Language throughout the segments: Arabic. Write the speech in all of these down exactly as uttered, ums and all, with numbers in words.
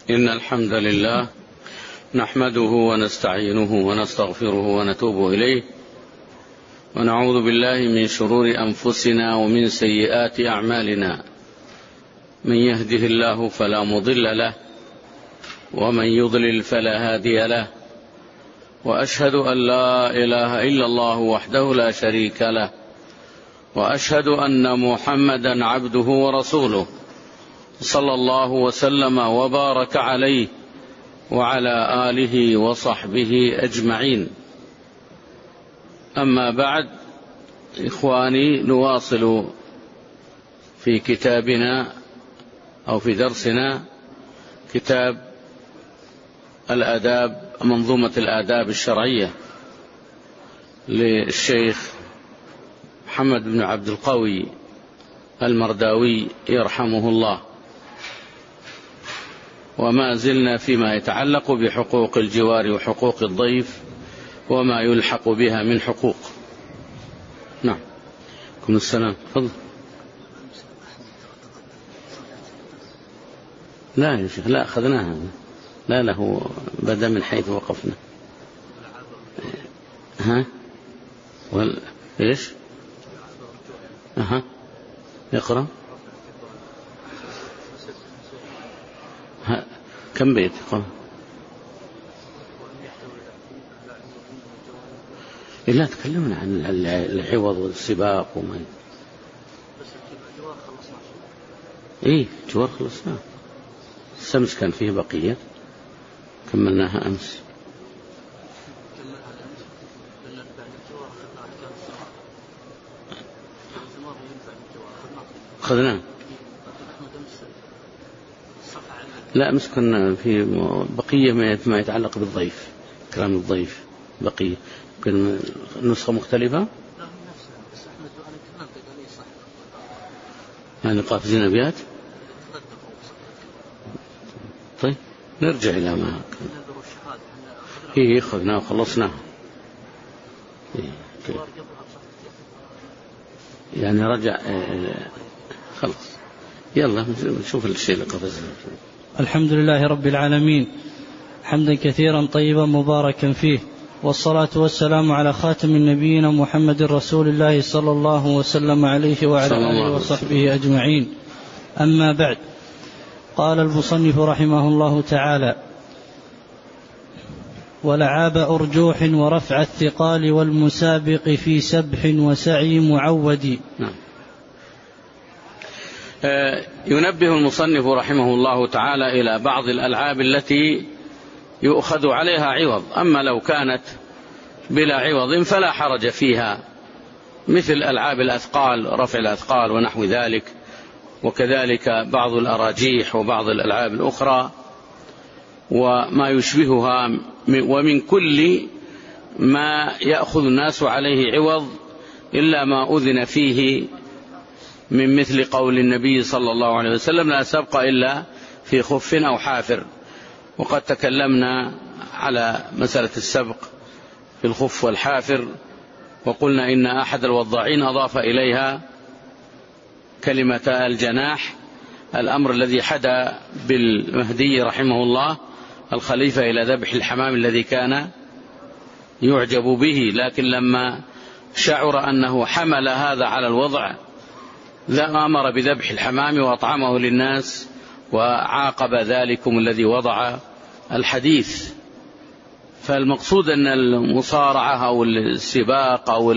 إن الحمد لله نحمده ونستعينه ونستغفره ونتوب إليه، ونعوذ بالله من شرور أنفسنا ومن سيئات أعمالنا. من يهده الله فلا مضل له، ومن يضلل فلا هادي له، وأشهد أن لا إله إلا الله وحده لا شريك له، وأشهد أن محمدا عبده ورسوله صلى الله وسلم وبارك عليه وعلى آله وصحبه أجمعين. أما بعد، إخواني، نواصل في كتابنا أو في درسنا كتاب الآداب، منظومة الآداب الشرعية للشيخ محمد بن عبد القوي المرداوي يرحمه الله. وما زلنا فيما يتعلق بحقوق الجوار وحقوق الضيف وما يلحق بها من حقوق. نعم، عليكم السلام، تفضل. لا يا شيخ، لا أخذناها، لا له بدأ من حيث وقفنا. ها وال... إيش أها يقرأ. ها. كم بيت قرأ؟ لا، تكلمنا عن العوض والسباق وما إيه جوار خلصنا. السمس كان فيه بقية كملناها أمس. خذناه. لا، أمس كنا في بقية ما يتعلق بالضيف، كلام الضيف بقية. يمكن نسخة مختلفة، يعني قافزين أبيات. طيب نرجع إلى ما كان. هي أخذناه وخلصناه. يعني رجع خلص. يلا نشوف الشيء اللي قفزنا. الحمد لله رب العالمين، حمدا كثيرا طيبا مباركا فيه، والصلاة والسلام على خاتم النبيين محمد رسول الله صلى الله وسلم عليه وعلى آله وصحبه أجمعين. أما بعد، قال المصنف رحمه الله تعالى: ولعاب أرجوح ورفع الثقال والمسابق في سبح وسعي معود. نعم. ينبه المصنف رحمه الله تعالى إلى بعض الألعاب التي يؤخذ عليها عوض، أما لو كانت بلا عوض فلا حرج فيها، مثل ألعاب الأثقال، رفع الأثقال ونحو ذلك، وكذلك بعض الأراجيح وبعض الألعاب الأخرى وما يشبهها، ومن كل ما يأخذ الناس عليه عوض إلا ما أذن فيه، من مثل قول النبي صلى الله عليه وسلم: لا سبق إلا في خف أو حافر. وقد تكلمنا على مسألة السبق في الخف والحافر، وقلنا إن أحد الوضاعين أضاف إليها كلمة الجناح، الأمر الذي حدا بالمهدي رحمه الله الخليفة إلى ذبح الحمام الذي كان يعجب به، لكن لما شعر أنه حمل هذا على الوضع أمر بذبح الحمام وأطعمه للناس، وعاقب ذلكم الذي وضع الحديث. فالمقصود أن المصارعة أو السباق أو,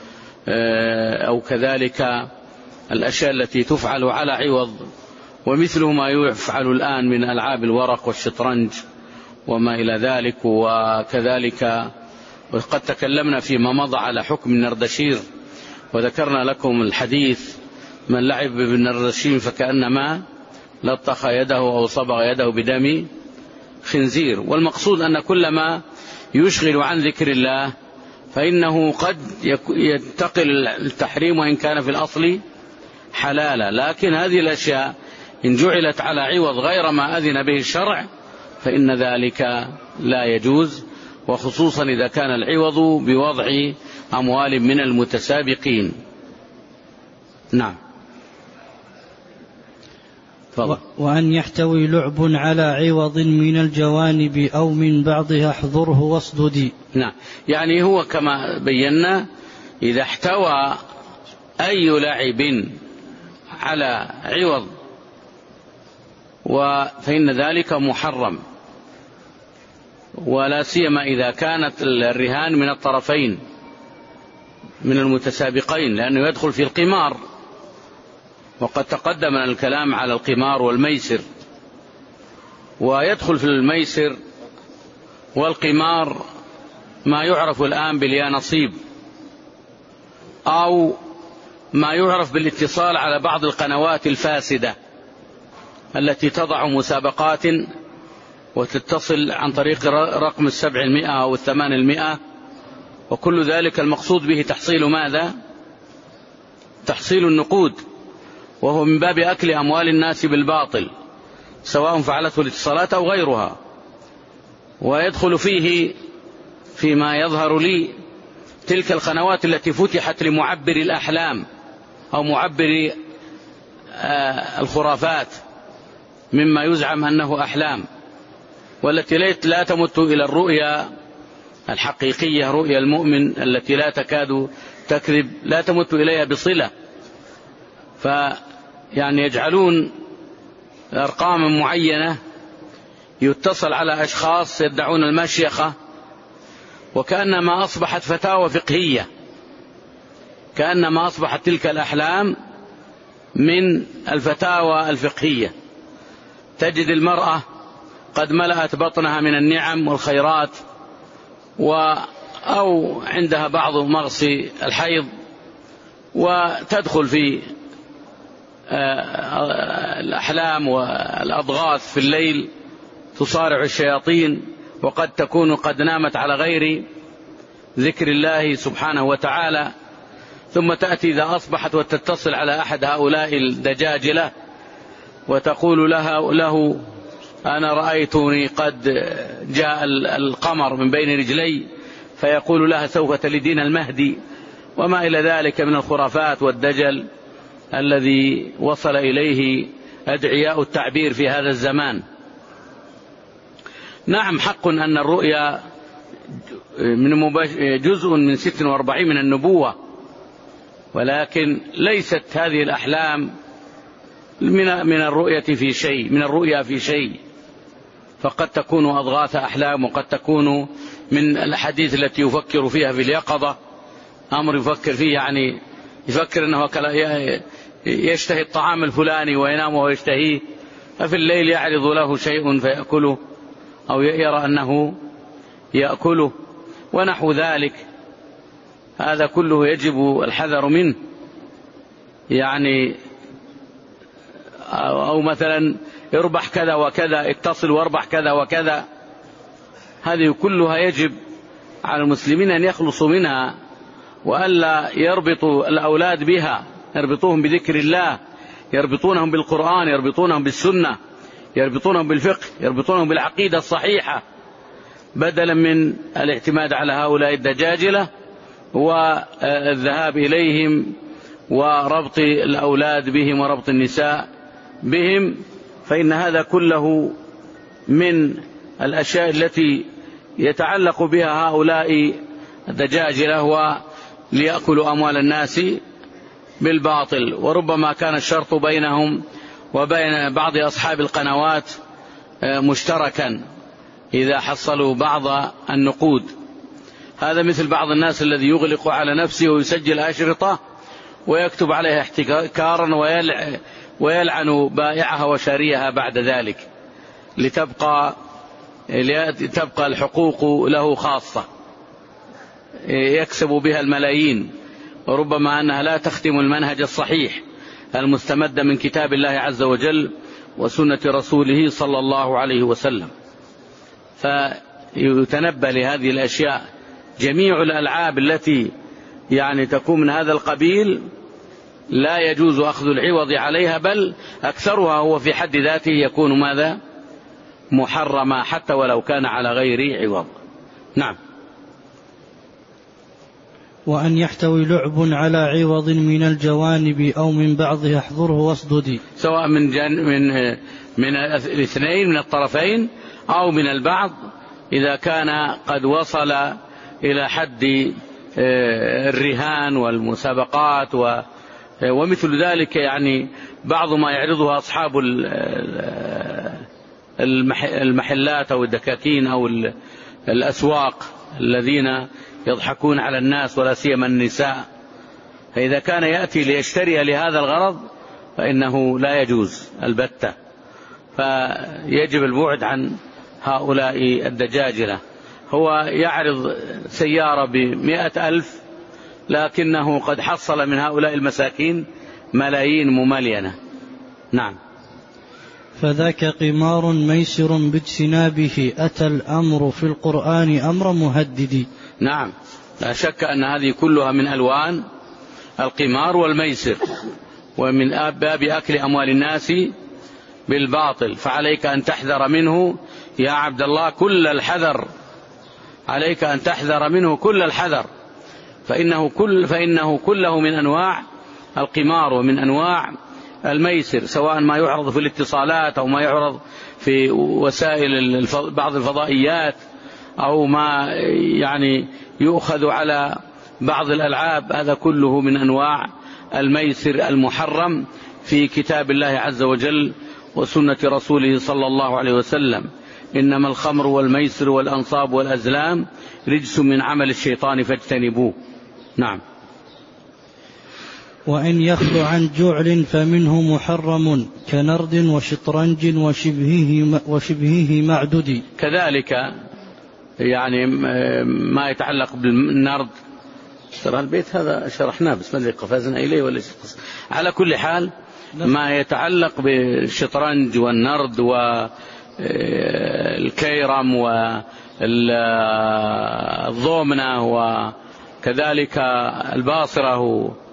أو كذلك الأشياء التي تفعل على عوض، ومثله ما يفعل الآن من ألعاب الورق والشطرنج وما إلى ذلك. وكذلك وقد تكلمنا فيما مضى على حكم النردشير، وذكرنا لكم الحديث: من لعب بالنردشير فكأنما لطخ يده أو صبغ يده بدم خنزير. والمقصود أن كل ما يشغل عن ذكر الله فإنه قد ينتقل التحريم وإن كان في الأصل حلالا، لكن هذه الأشياء إن جعلت على عوض غير ما أذن به الشرع فإن ذلك لا يجوز، وخصوصا إذا كان العوض بوضع أموال من المتسابقين. نعم. وأن يحتوي لعب على عوض من الجوانب أو من بعضها احذره واصددي. نعم، يعني هو كما بينا إذا احتوى أي لعب على عوض فإن ذلك محرم، ولا سيما إذا كانت الرهان من الطرفين من المتسابقين، لأنه يدخل في القمار، وقد تقدم الكلام على القمار والميسر، ويدخل في الميسر والقمار ما يعرف الآن باليانصيب، أو ما يعرف بالاتصال على بعض القنوات الفاسدة التي تضع مسابقات وتتصل عن طريق رقم السبع المئة أو الثمان المئة، وكل ذلك المقصود به تحصيل ماذا؟ تحصيل النقود، وهو من باب أكل أموال الناس بالباطل، سواء فعلته الاتصالات أو غيرها. ويدخل فيه فيما يظهر لي تلك القنوات التي فتحت لمعبر الأحلام أو معبر الخرافات مما يزعم أنه أحلام، والتي لا تمت إلى الرؤيا الحقيقية، رؤيا المؤمن التي لا تكاد تكذب، لا تمت إليها بصلة. فيعني يجعلون أرقاما معينة يتصل على أشخاص يدعون المشيخة، وكأنما أصبحت فتاوى فقهية، كأنما أصبحت تلك الأحلام من الفتاوى الفقهية. تجد المرأة قد ملأت بطنها من النعم والخيرات، أو عندها بعض مغصي الحيض، وتدخل في الأحلام والأضغاث في الليل تصارع الشياطين، وقد تكون قد نامت على غير ذكر الله سبحانه وتعالى، ثم تأتي إذا أصبحت وتتصل على أحد هؤلاء الدجاجلة وتقول لها له أنا رأيتني قد جاء القمر من بين رجلي، فيقول لها سوف تلدين المهدي، وما إلى ذلك من الخرافات والدجل الذي وصل إليه أدعياء التعبير في هذا الزمان. نعم، حق أن الرؤيا من جزء من ست واربعين من النبوة، ولكن ليست هذه الأحلام من الرؤية في شيء، من الرؤيا في شيء، فقد تكون أضغاث أحلام، وقد تكون من الحديث التي يفكر فيها في اليقظة، أمر يفكر فيه، يعني يفكر أنه يشتهي الطعام الفلاني وينام وهو يشتهيه، ففي الليل يعرض له شيء فيأكله، أو يرى أنه يأكله ونحو ذلك. هذا كله يجب الحذر منه، يعني أو مثلا اربح كذا وكذا، اتصل واربح كذا وكذا، هذه كلها يجب على المسلمين أن يخلصوا منها، وألا يربطوا الأولاد بها، يربطوهم بذكر الله، يربطونهم بالقرآن، يربطونهم بالسنة، يربطونهم بالفقه، يربطونهم بالعقيدة الصحيحة، بدلا من الاعتماد على هؤلاء الدجاجلة والذهاب إليهم وربط الأولاد بهم وربط النساء بهم. فإن هذا كله من الأشياء التي يتعلق بها هؤلاء الدجاجلة، وليأكلوا أموال الناس بالباطل. وربما كان الشرط بينهم وبين بعض أصحاب القنوات مشتركا إذا حصلوا بعض النقود. هذا مثل بعض الناس الذي يغلق على نفسه ويسجل أشرطة ويكتب عليها احتكارا ويلعن بائعها وشاريها بعد ذلك، لتبقى تبقى الحقوق له خاصة يكسب بها الملايين، وربما أنها لا تختم المنهج الصحيح المستمد من كتاب الله عز وجل وسنة رسوله صلى الله عليه وسلم. فيتنبه لهذه الأشياء. جميع الألعاب التي يعني تكون من هذا القبيل لا يجوز أخذ العوض عليها، بل أكثرها هو في حد ذاته يكون ماذا؟ محرما، حتى ولو كان على غير عوض. نعم. وأن يحتوي لعب على عوض من الجوانب أو من بعضها احضره واصددي، سواء من جن من من الاثنين من الطرفين أو من البعض، إذا كان قد وصل إلى حد الرهان والمسابقات ومثل ذلك، يعني بعض ما يعرضها أصحاب المحلات أو الدكاكين أو الأسواق الذين يضحكون على الناس ولا سيما النساء، فإذا كان يأتي ليشتري لهذا الغرض فإنه لا يجوز البتة، فيجب البعد عن هؤلاء الدجاجلة. هو يعرض سيارة بمئة ألف لكنه قد حصل من هؤلاء المساكين ملايين مملينة. نعم. فذاك قمار ميسر باجتنابه أتى الأمر في القرآن أمر مهدد. نعم، لا شك أن هذه كلها من ألوان القمار والميسر، ومن باب أكل أموال الناس بالباطل، فعليك أن تحذر منه يا عبد الله كل الحذر، عليك أن تحذر منه كل الحذر، فإنه, كل فإنه كله من أنواع القمار ومن أنواع الميسر، سواء ما يعرض في الاتصالات أو ما يعرض في وسائل بعض الفضائيات أو ما يعني يؤخذ على بعض الألعاب، هذا كله من أنواع الميسر المحرم في كتاب الله عز وجل وسنة رسوله صلى الله عليه وسلم. إنما الخمر والميسر والأنصاب والأزلام رجس من عمل الشيطان فاجتنبوه. نعم. وإن يخل عن جعل فمنه محرم كنرد وشطرنج وشبهه, وشبهه معدود. كذلك يعني ما يتعلق بالنرد، ترى البيت هذا شرحناه بس ما ادري قفزنا إليه ولا شيء. على كل حال ما يتعلق بالشطرنج والنرد والكيرم والضومنة وكذلك الباصرة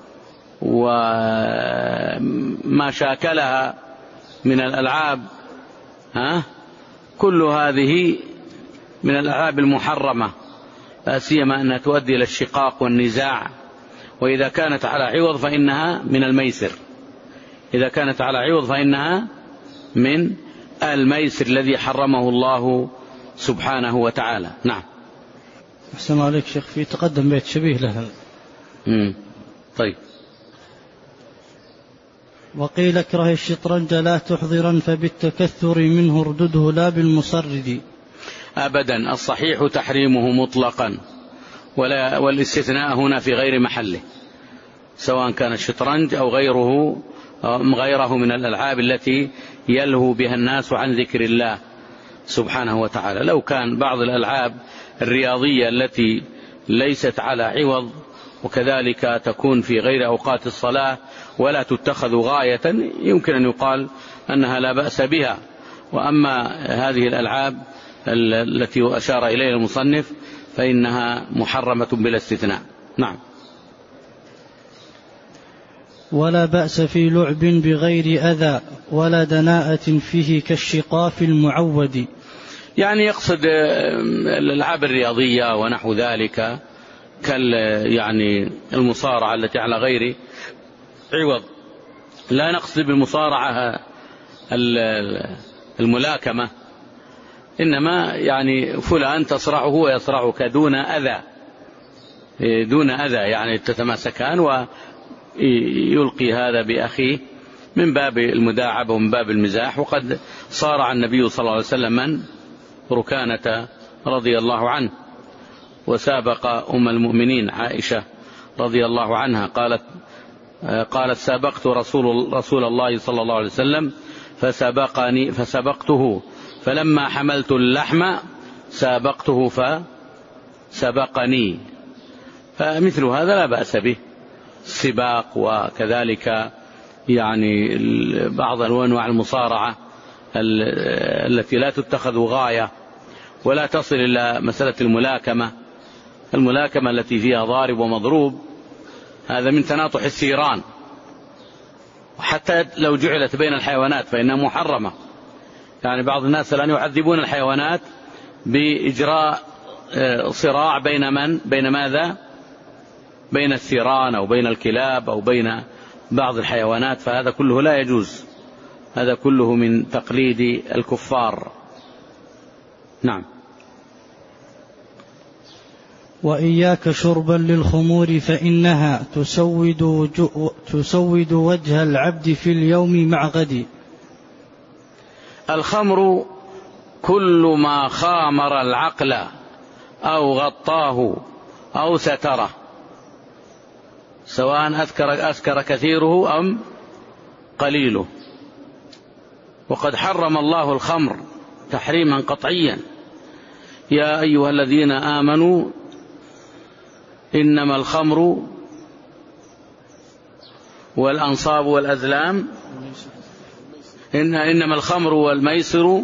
وما شاكلها من الألعاب، ها كل هذه من الألعاب المحرمة، لا سيما أنها تؤدي إلى الشقاق والنزاع، وإذا كانت على عوض فإنها من الميسر، إذا كانت على عوض فإنها من الميسر الذي حرمه الله سبحانه وتعالى. نعم. أحسن عليك شيخ، في تقدم بيت شبيه له. مم. طيب. وقيل اكره الشطرنج لا تحضرا فبالتكثر منه اردده لا بالمصرد. أبدا، الصحيح تحريمه مطلقا، ولا والاستثناء هنا في غير محله، سواء كان الشطرنج أو غيره غيره من الألعاب التي يلهو بها الناس عن ذكر الله سبحانه وتعالى. لو كان بعض الألعاب الرياضية التي ليست على عوض وكذلك تكون في غير أوقات الصلاة ولا تتخذ غاية، يمكن أن يقال أنها لا بأس بها. وأما هذه الألعاب التي أشار إليها المصنف فإنها محرمة بلا استثناء. نعم. ولا بأس في لعب بغير أذى ولا دناءة فيه كالشقاف المعود. يعني يقصد الألعاب الرياضية ونحو ذلك كال يعني المصارعة التي على غير عوض. لا نقصد بالمصارعة الملاكمة، إنما يعني فلان تصرعه ويصرعك دون أذى، دون أذى يعني تتماسكان ويلقي هذا بأخيه من باب المداعبة ومن باب المزاح. وقد صارع النبي صلى الله عليه وسلم من ركانة رضي الله عنه، وسابق أم المؤمنين عائشة رضي الله عنها قالت قالت سابقت رسول, رسول الله صلى الله عليه وسلم فسبقني فسبقته فلما حملت اللحم سابقته فسبقني. فمثل هذا لا بأس به، السباق وكذلك يعني بعض أنواع المصارعة التي لا تتخذ غاية ولا تصل إلى مسألة الملاكمة. الملاكمة التي فيها ضارب ومضروب هذا من تناطح السيران، وحتى لو جعلت بين الحيوانات فإنها محرمة. يعني بعض الناس الآن يعذبون الحيوانات بإجراء صراع بين من بين ماذا بين الثيران أو بين الكلاب أو بين بعض الحيوانات، فهذا كله لا يجوز، هذا كله من تقليد الكفار. نعم. وإياك شربا للخمور فإنها تسود, تسود وجه العبد في اليوم مع غد. الخمر كل ما خامر العقل أو غطاه أو ستره، سواء أسكر, أسكر كثيره أم قليله. وقد حرم الله الخمر تحريما قطعيا: يا أيها الذين آمنوا إنما الخمر والأنصاب والأزلام إن إنما الخمر والميسر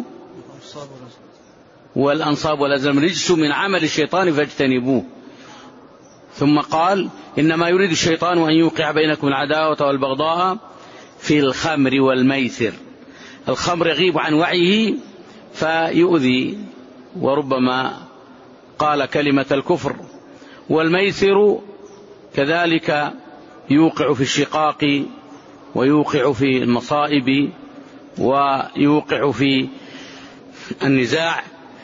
والأنصاب والأزلام رجس من عمل الشيطان فاجتنبوه. ثم قال: إنما يريد الشيطان أن يوقع بينكم العداوة والبغضاء في الخمر والميسر. الخمر يغيب عن وعيه فيؤذي وربما قال كلمة الكفر، والميسر كذلك يوقع في الشقاق ويوقع في المصائب ويوقع في النزاع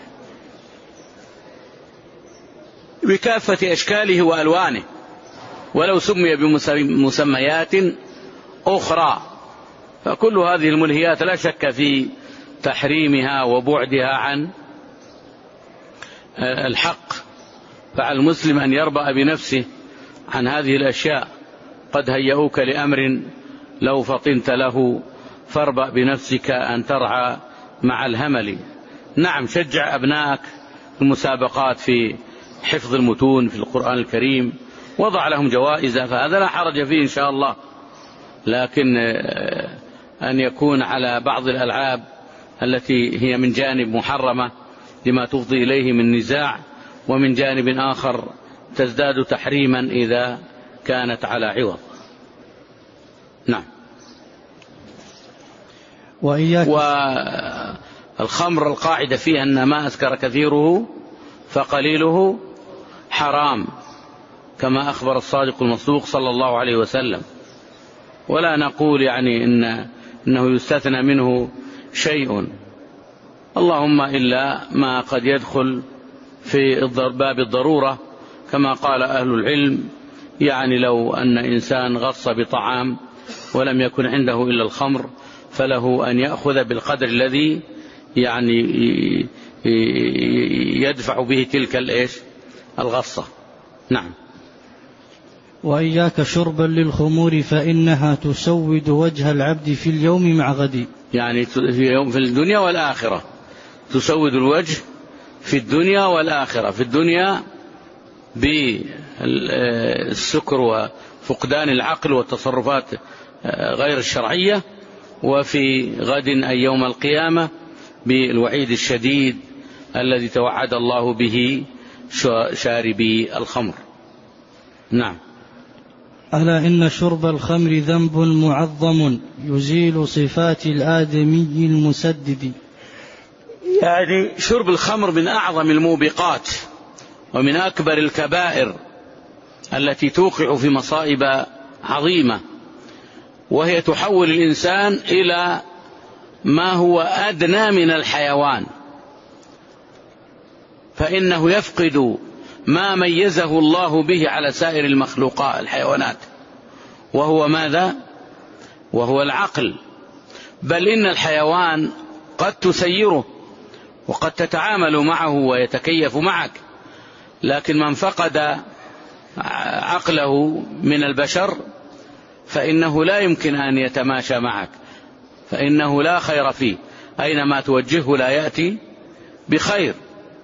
بكافة أشكاله وألوانه، ولو سمي بمسميات أخرى. فكل هذه الملهيات لا شك في تحريمها وبعدها عن الحق، فعلى المسلم أن يربأ بنفسه عن هذه الأشياء. قد هيئوك لأمر لو فطنت له فاربأ بنفسك أن ترعى مع الهمل. نعم، شجع أبنائك في المسابقات في حفظ المتون في القرآن الكريم، وضع لهم جوائز، فهذا لا حرج فيه إن شاء الله. لكن أن يكون على بعض الألعاب التي هي من جانب محرمة لما تفضي إليه من نزاع، ومن جانب آخر تزداد تحريما إذا كانت على عوض. نعم. والخمر القاعدة فيها أن ما أسكر كثيره فقليله حرام، كما أخبر الصادق المصدوق صلى الله عليه وسلم. ولا نقول يعني إن إنه يستثنى منه شيء، اللهم إلا ما قد يدخل في باب الضرورة، كما قال أهل العلم: يعني لو أن إنسان غص بطعام ولم يكن عنده إلا الخمر فله أن يأخذ بالقدر الذي يعني يدفع به تلك الإيش الغصة. نعم. وإياك شربا للخمور فإنها تسود وجه العبد في اليوم مع غد. يعني في الدنيا والآخرة، تسود الوجه في الدنيا والآخرة. في الدنيا بالسكر وفقدان العقل والتصرفات غير الشرعية، وفي غد أي يوم القيامة بالوعيد الشديد الذي توعد الله به شاربي الخمر. نعم. ألا إن شرب الخمر ذنب معظم يزيل صفات الآدمي المسدد. يعني شرب الخمر من أعظم الموبقات ومن أكبر الكبائر التي توقع في مصائب عظيمة، وهي تحول الإنسان إلى ما هو أدنى من الحيوان، فإنه يفقد ما ميزه الله به على سائر المخلوقات الحيوانات، وهو ماذا؟ وهو العقل. بل إن الحيوان قد تسيره وقد تتعامل معه ويتكيف معك، لكن من فقد عقله من البشر فإنه لا يمكن أن يتماشى معك، فإنه لا خير فيه، أينما توجهه لا يأتي بخير.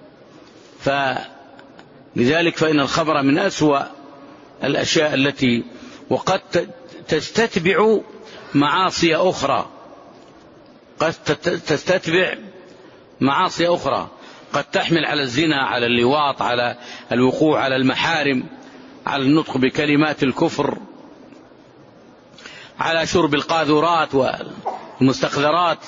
فلذلك فإن الخمر من أسوأ الأشياء التي وقد تستتبع معاصي أخرى، قد تستتبع معاصي أخرى، قد تحمل على الزنا، على اللواط، على الوقوع على المحارم، على النطق بكلمات الكفر، على شرب القاذورات والمستقذرات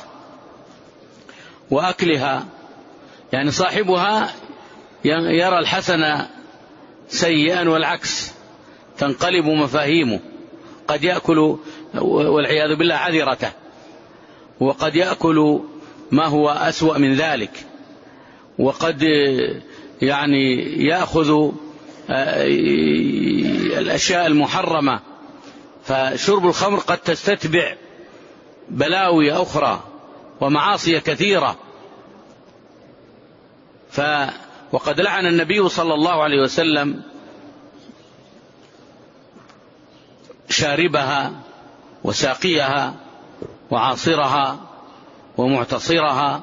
وأكلها. يعني صاحبها يرى الحسن سيئا والعكس، تنقلب مفاهيمه، قد يأكل والعياذ بالله عذرته، وقد يأكل ما هو أسوأ من ذلك، وقد يعني يأخذ الأشياء المحرمة. فشرب الخمر قد تستتبع بلاوي أخرى ومعاصي كثيرة. ف وقد لعن النبي صلى الله عليه وسلم شاربها وساقيها وعاصرها ومعتصرها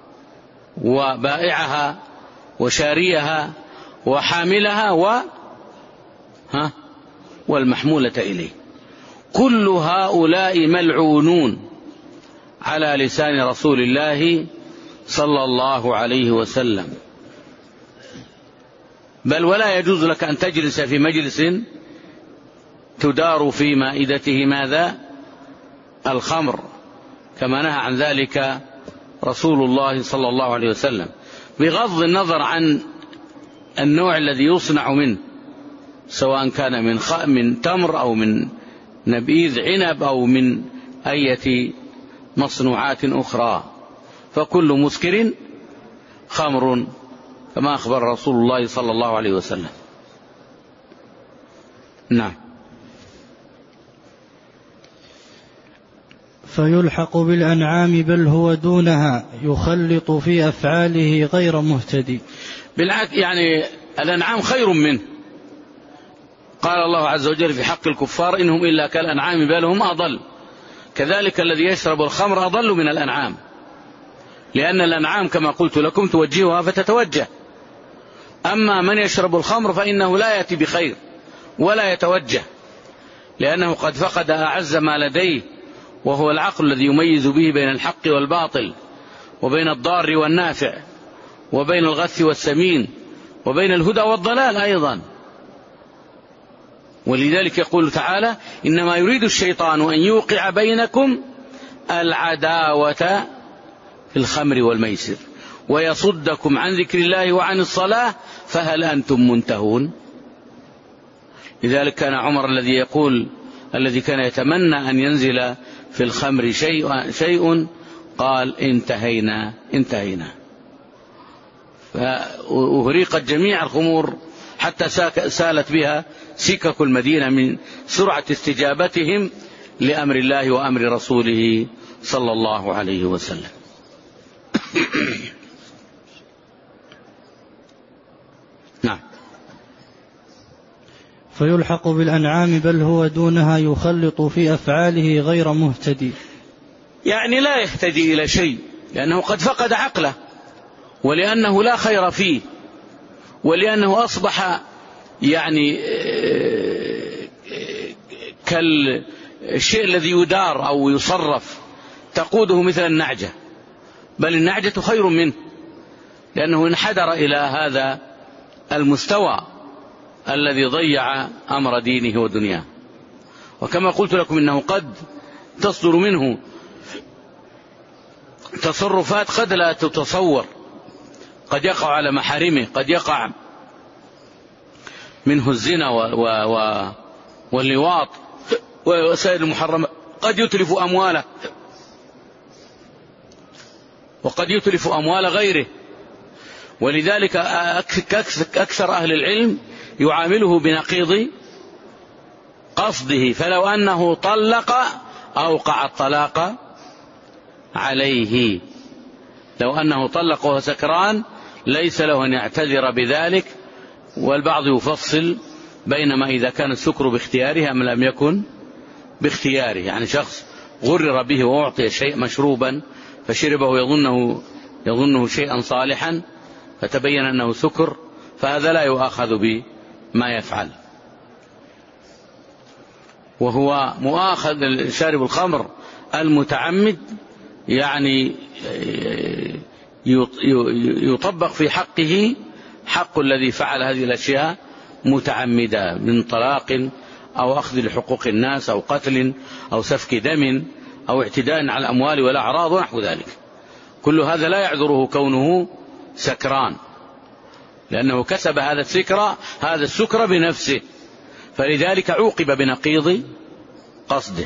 وبائعها وشاريها وحاملها و ها والمحمولة إليه. كل هؤلاء ملعونون على لسان رسول الله صلى الله عليه وسلم. بل ولا يجوز لك أن تجلس في مجلس تدار في مائدته ماذا؟ الخمر، كما نهى عن ذلك رسول الله صلى الله عليه وسلم، بغض النظر عن النوع الذي يصنع منه، سواء كان من من تمر أو من نبيذ عنب أو من أية مصنوعات أخرى، فكل مسكر خمر، كما أخبر رسول الله صلى الله عليه وسلم. نعم. فيلحق بالأنعام بل هو دونها، يخلط في أفعاله غير مهتدي. بالعكس، يعني الأنعام خير منه. قال الله عز وجل في حق الكفار: إنهم إلا كالأنعام بل هم أضل. كذلك الذي يشرب الخمر أضل من الأنعام، لأن الأنعام كما قلت لكم توجهها فتتوجه، أما من يشرب الخمر فإنه لا يأتي بخير ولا يتوجه، لأنه قد فقد أعز ما لديه، وهو العقل الذي يميز به بين الحق والباطل، وبين الضار والنافع، وبين الغث والسمين، وبين الهدى والضلال أيضا. ولذلك يقول تعالى: إنما يريد الشيطان أن يوقع بينكم العداوة في الخمر والميسر ويصدكم عن ذكر الله وعن الصلاة فهل أنتم منتهون. لذلك كان عمر الذي يقول الذي كان يتمنى أن ينزل في الخمر شيء, شيء قال: انتهينا انتهينا. فأهريقت جميع الخمور حتى سالت بها سكك المدينة من سرعة استجابتهم لأمر الله وأمر رسوله صلى الله عليه وسلم. نعم. فيلحق بالأنعام بل هو دونها، يخلط في أفعاله غير مهتدي، يعني لا يهتدي إلى شيء، لأنه قد فقد عقله، ولأنه لا خير فيه، ولأنه أصبح يعني كالشيء الذي يدار أو يصرف، تقوده مثل النعجة، بل النعجة خير منه، لأنه انحدر إلى هذا المستوى الذي ضيع أمر دينه ودنياه. وكما قلت لكم إنه قد تصدر منه تصرفات قد لا تتصور، قد يقع على محارمه، قد يقع منه الزنا و و واللواط وسائر المحرمات، قد يتلف أمواله وقد يتلف أموال غيره. ولذلك أكثر أهل العلم يعامله بنقيض قصده، فلو أنه طلق أوقع الطلاق عليه. لو أنه طلق وهو سكران ليس له أن يعتذر بذلك. والبعض يفصل بينما إذا كان السكر باختياره أم لم يكن باختياره، يعني شخص غرر به وأعطي شيء مشروبا فشربه يظنه, يظنه شيئا صالحا فتبين أنه سكر، فهذا لا يؤاخذ بما يفعل، وهو مؤاخذ شارب الخمر المتعمد، يعني يطبق في حقه حق الذي فعل هذه الأشياء متعمدا، من طلاق أو أخذ لحقوق الناس أو قتل أو سفك دم أو اعتداء على الأموال والأعراض ونحو ذلك. كل هذا لا يعذره كونه سكران، لأنه كسب هذا السكر هذا السكر بنفسه، فلذلك عوقب بنقيض قصده.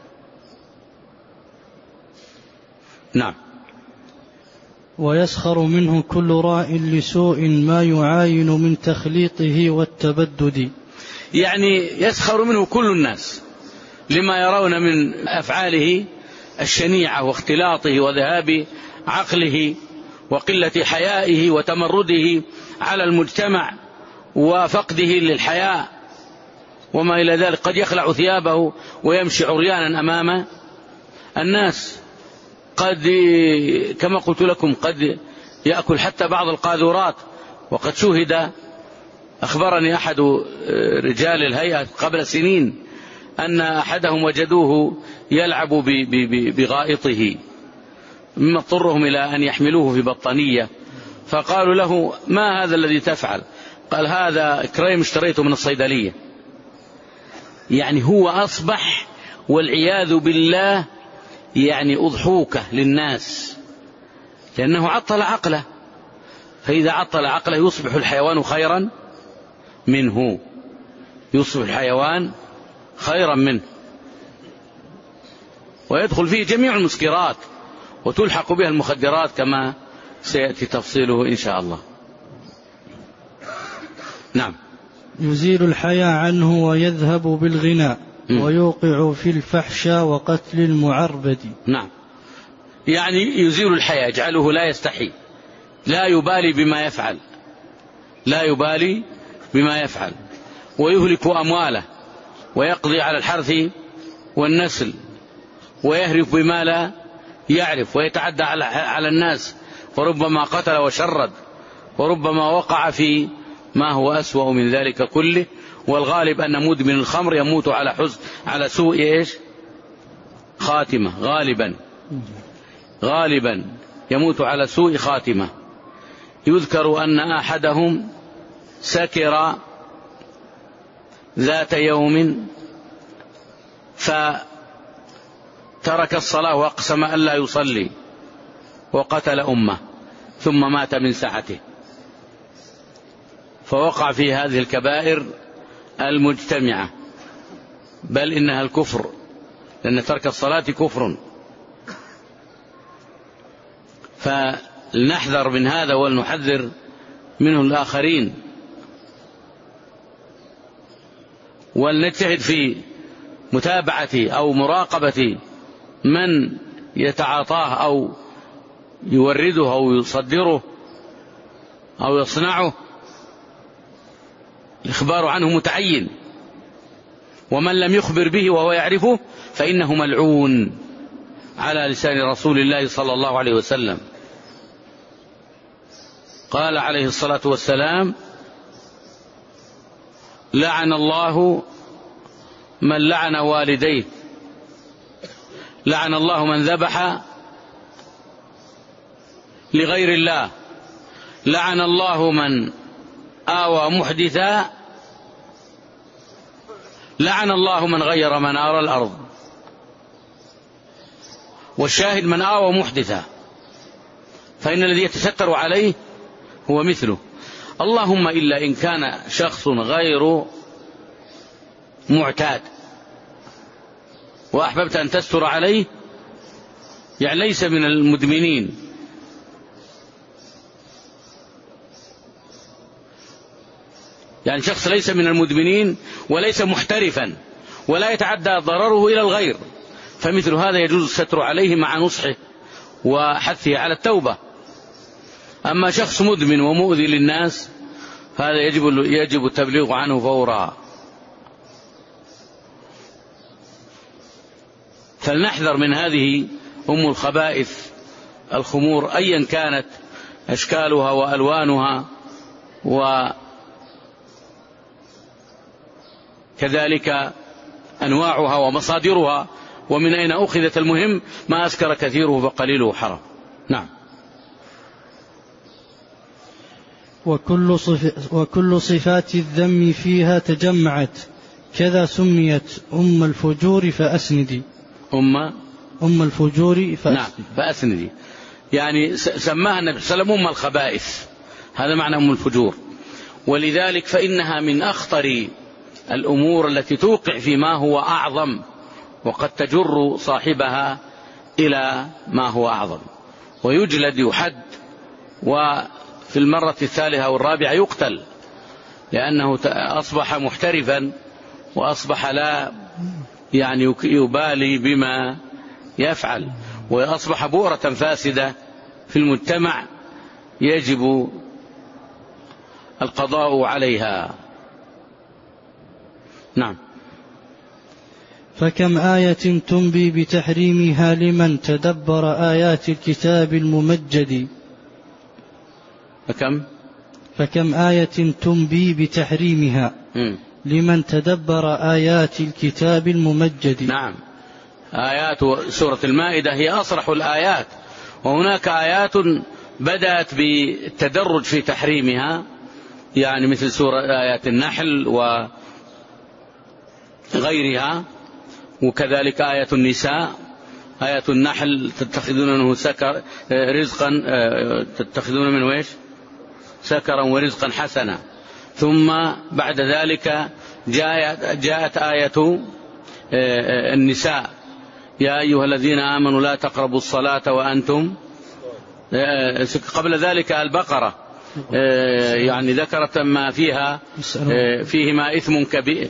نعم. ويسخر منه كل راء لسوء ما يعاين من تخليطه والتبدد. يعني يسخر منه كل الناس لما يرون من أفعاله الشنيعة واختلاطه وذهاب عقله وقلة حيائه وتمرده على المجتمع وفقده للحياء وما إلى ذلك. قد يخلع ثيابه ويمشي عريانا أمام الناس، قد كما قلت لكم قد يأكل حتى بعض القاذورات. وقد شهد، أخبرني أحد رجال الهيئة قبل سنين أن أحدهم وجدوه يلعب بغائطه، مما اضطرهم إلى أن يحملوه في بطانية، فقالوا له: ما هذا الذي تفعل؟ قال: هذا كريم اشتريته من الصيدلية. يعني هو أصبح والعياذ بالله يعني أضحوكة للناس، لأنه عطل عقله، فإذا عطل عقله يصبح الحيوان خيرا منه، يصبح الحيوان خيرا منه، ويدخل فيه جميع المسكرات وتلحق بها المخدرات كما سيأتي تفصيله إن شاء الله. نعم. يزيل الحياء عنه ويذهب بالغناء ويوقع في الفحشى وقتل المعربد. نعم، يعني يزيل الحياء، يجعله لا يستحي، لا يبالي بما يفعل، لا يبالي بما يفعل، ويهلك أمواله ويقضي على الحرث والنسل ويهرف بما لا يعرف ويتعدى على الناس، وربما قتل وشرد، وربما وقع في ما هو أسوأ من ذلك كله. والغالب أن مدمن الخمر يموت على حزن على سوء إيش خاتمة، غالبا غالبا يموت على سوء خاتمة. يذكر أن أحدهم سكر ذات يوم فترك الصلاة وأقسم أن لا يصلي وقتل أمه ثم مات من سعته، فوقع في هذه الكبائر المجتمعة، بل إنها الكفر، لأن ترك الصلاة كفر. فلنحذر من هذا ولنحذر منه الآخرين، ولنجتهد في متابعة أو مراقبة من يتعاطاه أو يورده أو يصدره أو يصنعه. الإخبار عنه متعين، ومن لم يخبر به وهو يعرفه فإنه ملعون على لسان رسول الله صلى الله عليه وسلم. قال عليه الصلاة والسلام: لعن الله من لعن والديه، لعن الله من ذبح لغير الله، لعن الله من آوى محدثا، لعن الله من غير منار الأرض. والشاهد من آوى محدثا، فإن الذي يتستر عليه هو مثله. اللهم إلا إن كان شخص غير معتاد وأحببت أن تستر عليه، يعني ليس من المدمنين، يعني شخص ليس من المدمنين وليس محترفا ولا يتعدى ضرره إلى الغير، فمثل هذا يجوز الستر عليه مع نصحه وحثه على التوبة. أما شخص مدمن ومؤذي للناس فهذا يجب يجب التبليغ عنه فورا. فلنحذر من هذه أم الخبائث الخمور أيا كانت أشكالها وألوانها، وكذلك أنواعها ومصادرها ومن أين أخذت. المهم ما أسكر كثيره فقليله حرام. نعم. وكل, صف وكل صفات الذم فيها تجمعت، كذا سميت أم الفجور فأسندي. أم أم الفجور فأسندي. نعم فأسندي، يعني سماها النبي صلى الله عليه وسلم أم الخبائث، هذا معنى أم الفجور. ولذلك فإنها من أخطر الأمور التي توقع فيما هو أعظم، وقد تجر صاحبها إلى ما هو أعظم، ويجلد يحد، وفي المرة الثالثة والرابعة يقتل، لأنه أصبح محترفا وأصبح لا يعني يبالي بما يفعل، وأصبح بؤرة فاسدة في المجتمع يجب القضاء عليها. نعم. فكم آية تنبي بتحريمها لمن تدبر آيات الكتاب الممجد. فكم فكم آية تنبي بتحريمها م. لمن تدبر آيات الكتاب الممجد. نعم، آيات سورة المائدة هي أصرح الآيات، وهناك آيات بدأت بالتدرج في تحريمها، يعني مثل سورة آيات النحل وغيرها، وكذلك آية النساء. آية النحل تتخذون منه سكر رزقا تتخذون منه إيش؟ سكرا ورزقا حسنا. ثم بعد ذلك جاءت, جاءت آية النساء: يا أيها الذين آمنوا لا تقربوا الصلاة وأنتم. قبل ذلك البقرة يعني ذكرت ما فيها فيهما إثم كبير.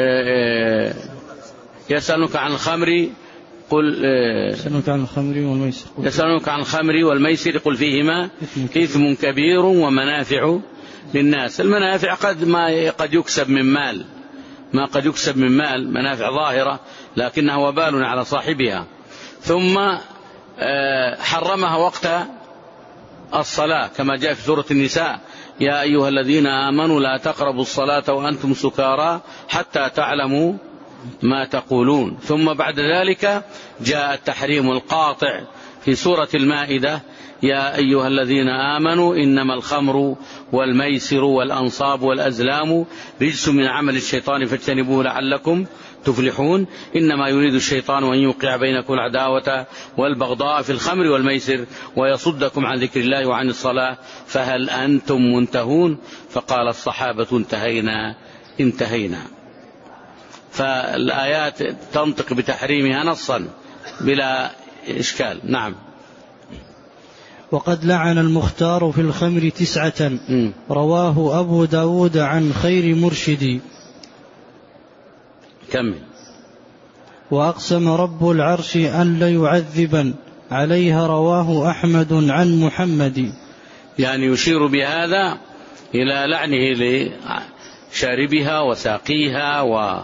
يسألونك عن الخمر قل يسألونك عن الخمر والميسر يسألونك عن الخمر والميسر قل فيهما إثم كبير ومنافع للناس. المنافع قد ما قد يكسب من مال، ما قد يكسب من مال منافع ظاهرة لكنها وبال على صاحبها. ثم حرمها وقت الصلاة كما جاء في سورة النساء: يا أيها الذين آمنوا لا تقربوا الصلاة وأنتم سكارى حتى تعلموا ما تقولون. ثم بعد ذلك جاء التحريم القاطع في سورة المائدة: يا أيها الذين آمنوا إنما الخمر والميسر والأنصاب والأزلام رجس من عمل الشيطان فاجتنبوه لعلكم تفلحون. إنما يريد الشيطان أن يوقع بينكم العداوة والبغضاء في الخمر والميسر ويصدكم عن ذكر الله وعن الصلاة فهل أنتم منتهون؟ فقال الصحابة انتهينا انتهينا. فالآيات تنطق بتحريمها نصا بلا إشكال. نعم. وقد لعن المختار في الخمر تسعة م. رواه أبو داود عن خير مرشدي. كمل. وأقسم رب العرش أن ليعذبا عليها رواه أحمد عن محمد. يعني يشير بهذا إلى لعنه لشاربها وساقيها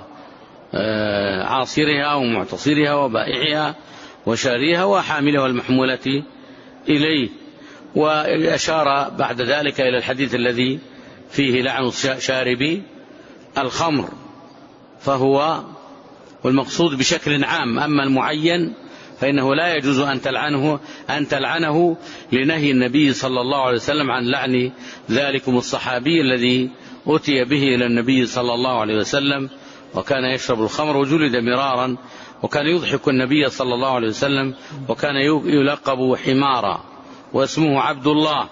وعاصرها ومعتصرها وبائعها وشاريها وحاملها والمحمولة إليه. وأشار بعد ذلك إلى الحديث الذي فيه لعن شاربي الخمر، فهو والمقصود بشكل عام. أما المعين فإنه لا يجوز أن تلعنه أن تلعنه لنهي النبي صلى الله عليه وسلم عن لعن ذلكم الصحابي الذي أتي به إلى النبي صلى الله عليه وسلم وكان يشرب الخمر وجلد مرارا، وكان يضحك النبي صلى الله عليه وسلم، وكان يلقب حمارا واسمه عبد الله.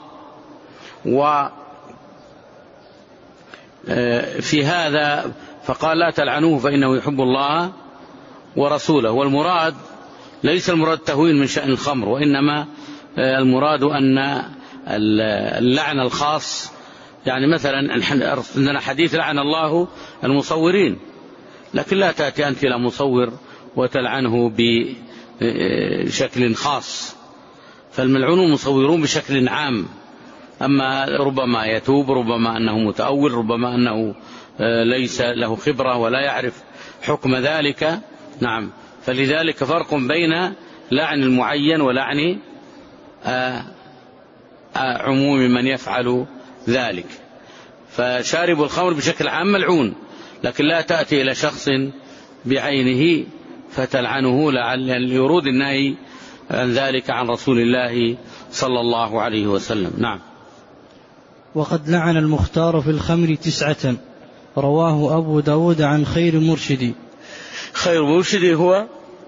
وفي هذا فقال لا تلعنوه فإنه يحب الله ورسوله. والمراد ليس المراد تهوين من شأن الخمر، وإنما المراد أن اللعن الخاص، يعني مثلا عندنا حديث لعن الله المصورين، لكن لا تأتي أنت إلى مصور وتلعنه بشكل خاص، فالملعون المصورون بشكل عام. أما ربما يتوب، ربما أنه متأول، ربما أنه ليس له خبرة ولا يعرف حكم ذلك. نعم. فلذلك فرق بين لعن المعين ولعن عموم من يفعل ذلك. فشارب الخمر بشكل عام ملعون، لكن لا تأتي إلى شخص بعينه فتلعنه لعل يرود النهي عن ذلك عن رسول الله صلى الله عليه وسلم. نعم. وقد لعن المختار في الخمر تسعة رواه أبو داود عن خير مرشدي. خير مرشد هو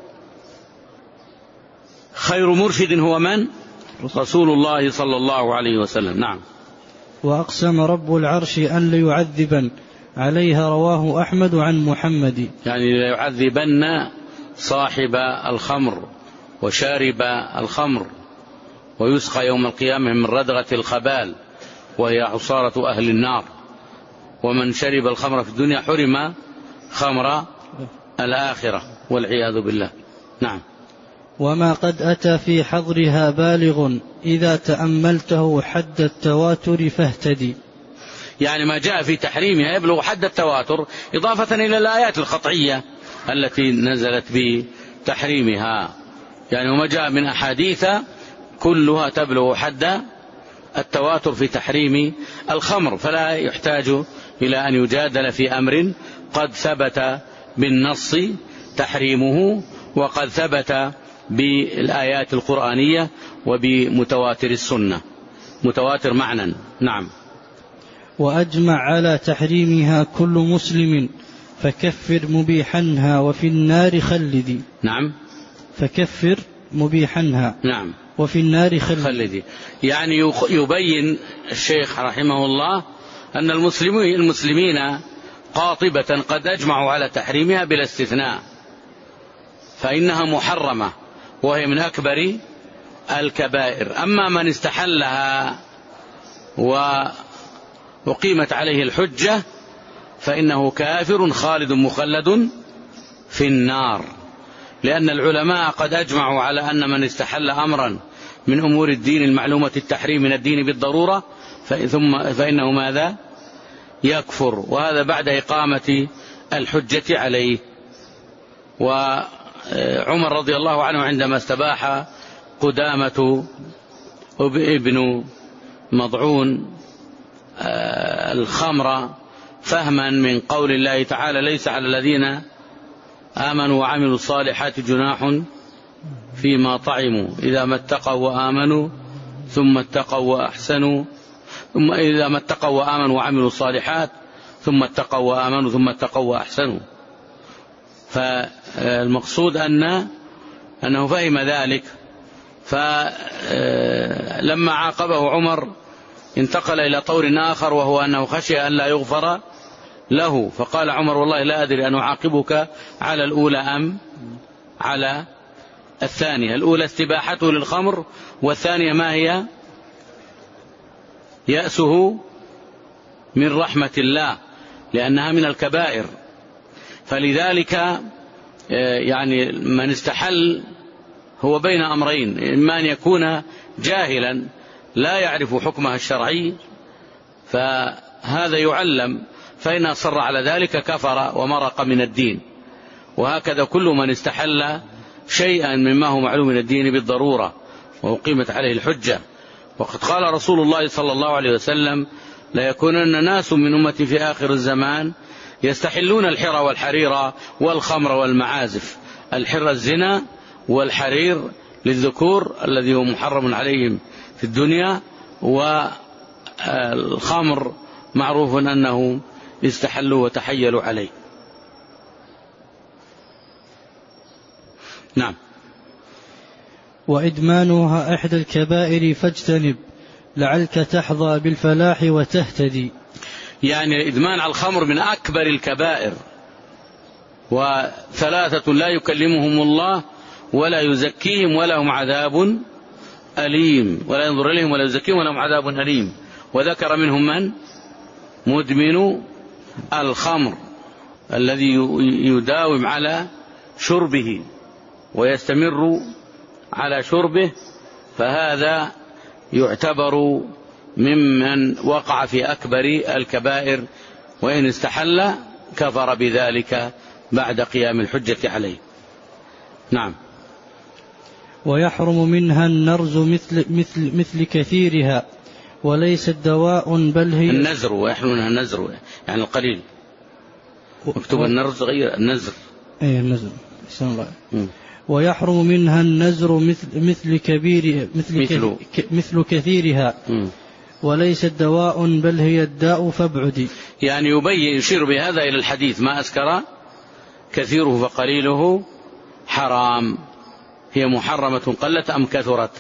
خير مرشد هو من؟ رسول الله صلى الله عليه وسلم. نعم. وأقسم رب العرش أن ليعذبا عليها رواه أحمد عن محمد. يعني ليعذبن صاحب الخمر وشارب الخمر ويسقى يوم القيامة من ردغة الخبال وهي عصارة أهل النار، ومن شرب الخمر في الدنيا حرم خمر الآخرة والعياذ بالله. نعم. وما قد أتى في حظرها بالغ إذا تأملته حد التواتر فاهتدي. يعني ما جاء في تحريمها يبلغ حد التواتر إضافة إلى الآيات القطعية التي نزلت بتحريمها، يعني وما جاء من أحاديث كلها تبلغ حد التواتر في تحريم الخمر، فلا يحتاج إلى أن يجادل في أمر قد ثبت بالنص تحريمه وقد ثبت بالآيات القرآنية وبمتواتر السنة، متواتر معنى. نعم. وأجمع على تحريمها كل مسلم فكفر مبيحنها وفي النار خلدي. نعم. فكفر مبيحنها. نعم. وفي النار خلدي. خلدي. يعني يبين الشيخ رحمه الله أن المسلمين المسلمين قاطبة قد أجمعوا على تحريمها بلا استثناء، فإنها محرمة وهي من أكبر الكبائر. أما من استحلها وقيمت عليه الحجة فإنه كافر خالد مخلد في النار، لأن العلماء قد أجمعوا على أن من استحل أمرا من أمور الدين المعلومة التحريم من الدين بالضرورة ثم فإنه ماذا؟ يكفر، وهذا بعد إقامة الحجة عليه. وعمر رضي الله عنه عندما استباح قدامة ابن مضعون الخمر فهما من قول الله تعالى ليس على الذين آمنوا وعملوا الصالحات جناح فيما طعموا إذا ما اتقوا وآمنوا ثم اتقوا وأحسنوا ثم إذا ما اتقوا وآمنوا وعملوا الصالحات ثم اتقوا وآمنوا ثم اتقوا وأحسنوا. فالمقصود أن أنه فهم ذلك، فلما عاقبه عمر انتقل إلى طور آخر وهو أنه خشي أن لا يغفر له، فقال عمر والله لا أدري أن أعاقبك على الأولى أم على الثانية. الأولى استباحته للخمر، والثانية ما هي؟ يأسه من رحمة الله لأنها من الكبائر. فلذلك يعني من استحل هو بين أمرين، إما أن يكون جاهلا لا يعرف حكمها الشرعي فهذا يعلم، فإن أصر على ذلك كفر ومرق من الدين. وهكذا كل من استحل شيئا مما هو معلوم من الدين بالضرورة وأقيمت عليه الحجة. وقد قال رسول الله صلى الله عليه وسلم لا يكونن ناس من أمتي في آخر الزمان يستحلون الحر والحرير والخمر والمعازف. الحر الزنا، والحرير للذكور الذي هو محرم عليهم في الدنيا، والخمر معروف أنه استحلوا وتحيلوا عليه. نعم. وإدمانها إحدى الكبائر فاجتنب لعلك تحظى بالفلاح وتهتدي. يعني إدمان على الخمر من أكبر الكبائر، وثلاثة لا يكلمهم الله ولا يزكيهم ولهم عذاب أليم، ولا ينظر إليهم ولا يزكيهم ولهم عذاب أليم. وذكر منهم من؟ مدمن الخمر الذي يداوم على شربه ويستمر على شربه، فهذا يعتبر ممن وقع في أكبر الكبائر، وإن استحل كفر بذلك بعد قيام الحجة عليه. نعم. ويحرم منها النرز مثل, مثل, مثل كثيرها وليست دواء بل هي النزر، ويحرم منها النزر يعني القليل، مكتوب النرز غير النزر. أي النزر. ويحرم منها النزر مثل, مثل كبير مثل, مثل, مثل كثيرها م. وليست دواء بل هي الداء فابعدي. يعني يبين يشير بهذا إلى الحديث ما أسكر كثيره فقليله حرام، هي محرمة قلت أم كثرت.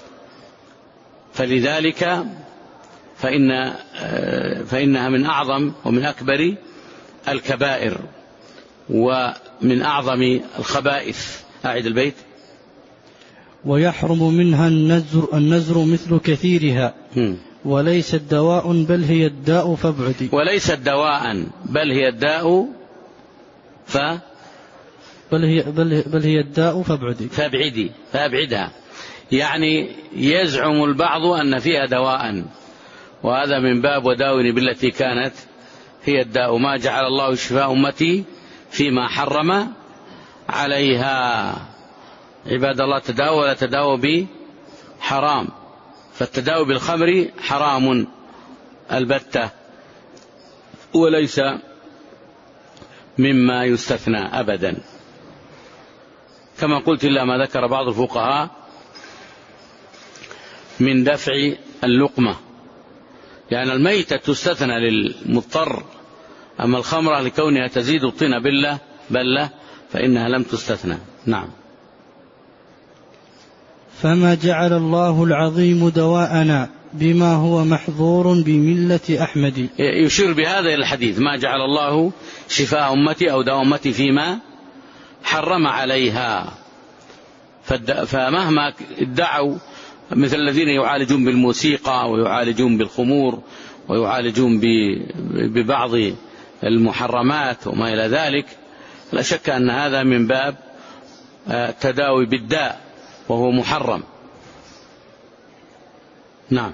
فلذلك فإن فإنها من أعظم ومن أكبر الكبائر ومن أعظم الخبائث. أعد البيت. ويحرم منها النزر, النزر مثل كثيرها م. وليست دواء بل هي الداء فابعدي. وليست دواء بل هي الداء ف بل هي, بل, بل هي الداء فابعدي فابعدي فابعدها. يعني يزعم البعض أن فيها دواء، وهذا من باب وداوني بالتي كانت هي الداء. ما جعل الله شفاء أمتي فيما حرم عليها. عباد الله، تداووا ولا تداووا بحرام، فالتداوي بالخمر حرام البتة وليس مما يستثنى أبدا، كما قلت إلا ما ذكر بعض الفقهاء من دفع اللقمة. يعني الميتة تستثنى للمضطر، أما الخمرة لكونها تزيد الطين بالله بلة فإنها لم تستثنى. نعم. فما جعل الله العظيم دواءنا بما هو محظور بملة أحمد. يشير بهذا إلى الحديث: ما جعل الله شفاء أمتي أو دواء أمتي فيما حرم عليها. فمهما ادعوا مثل الذين يعالجون بالموسيقى ويعالجون بالخمور ويعالجون ببعض المحرمات وما إلى ذلك، لا شك أن هذا من باب التداوي بالداء وهو محرم. نعم.